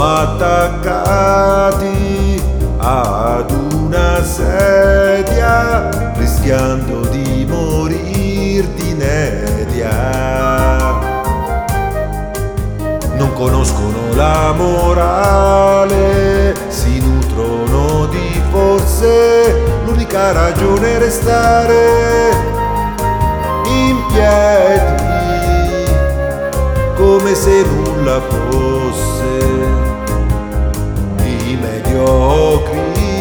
attaccati ad una sedia, rischiando di morir d'inedia. Non conoscono la morale, si nutrono di forse, l'unica ragione è restare in piedi, come se nulla fosse, i mediocri,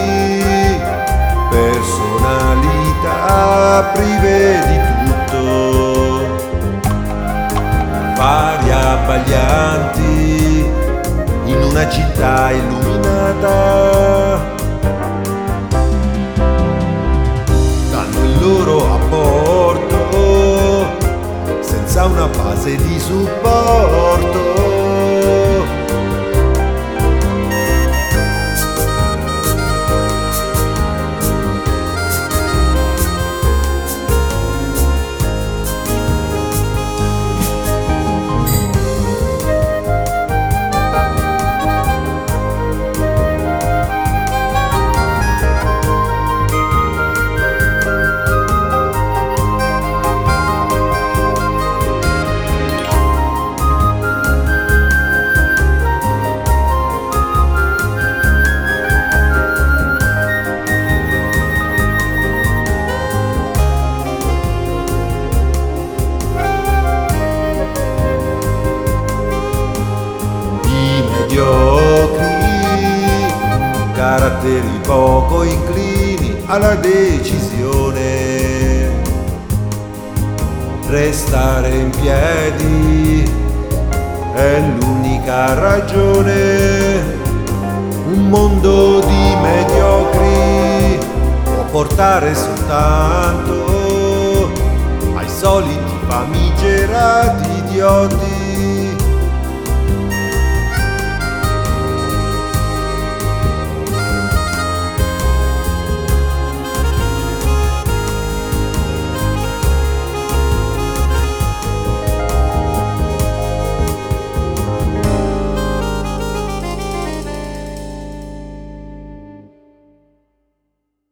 personalità prive di tutto, fari abbaglianti in una città illuminata, danno il loro apporto senza una base di supporto. Caratteri poco inclini alla decisione, restare in piedi è l'unica ragione. Un mondo di mediocri può portare soltanto ai soliti famigerati idioti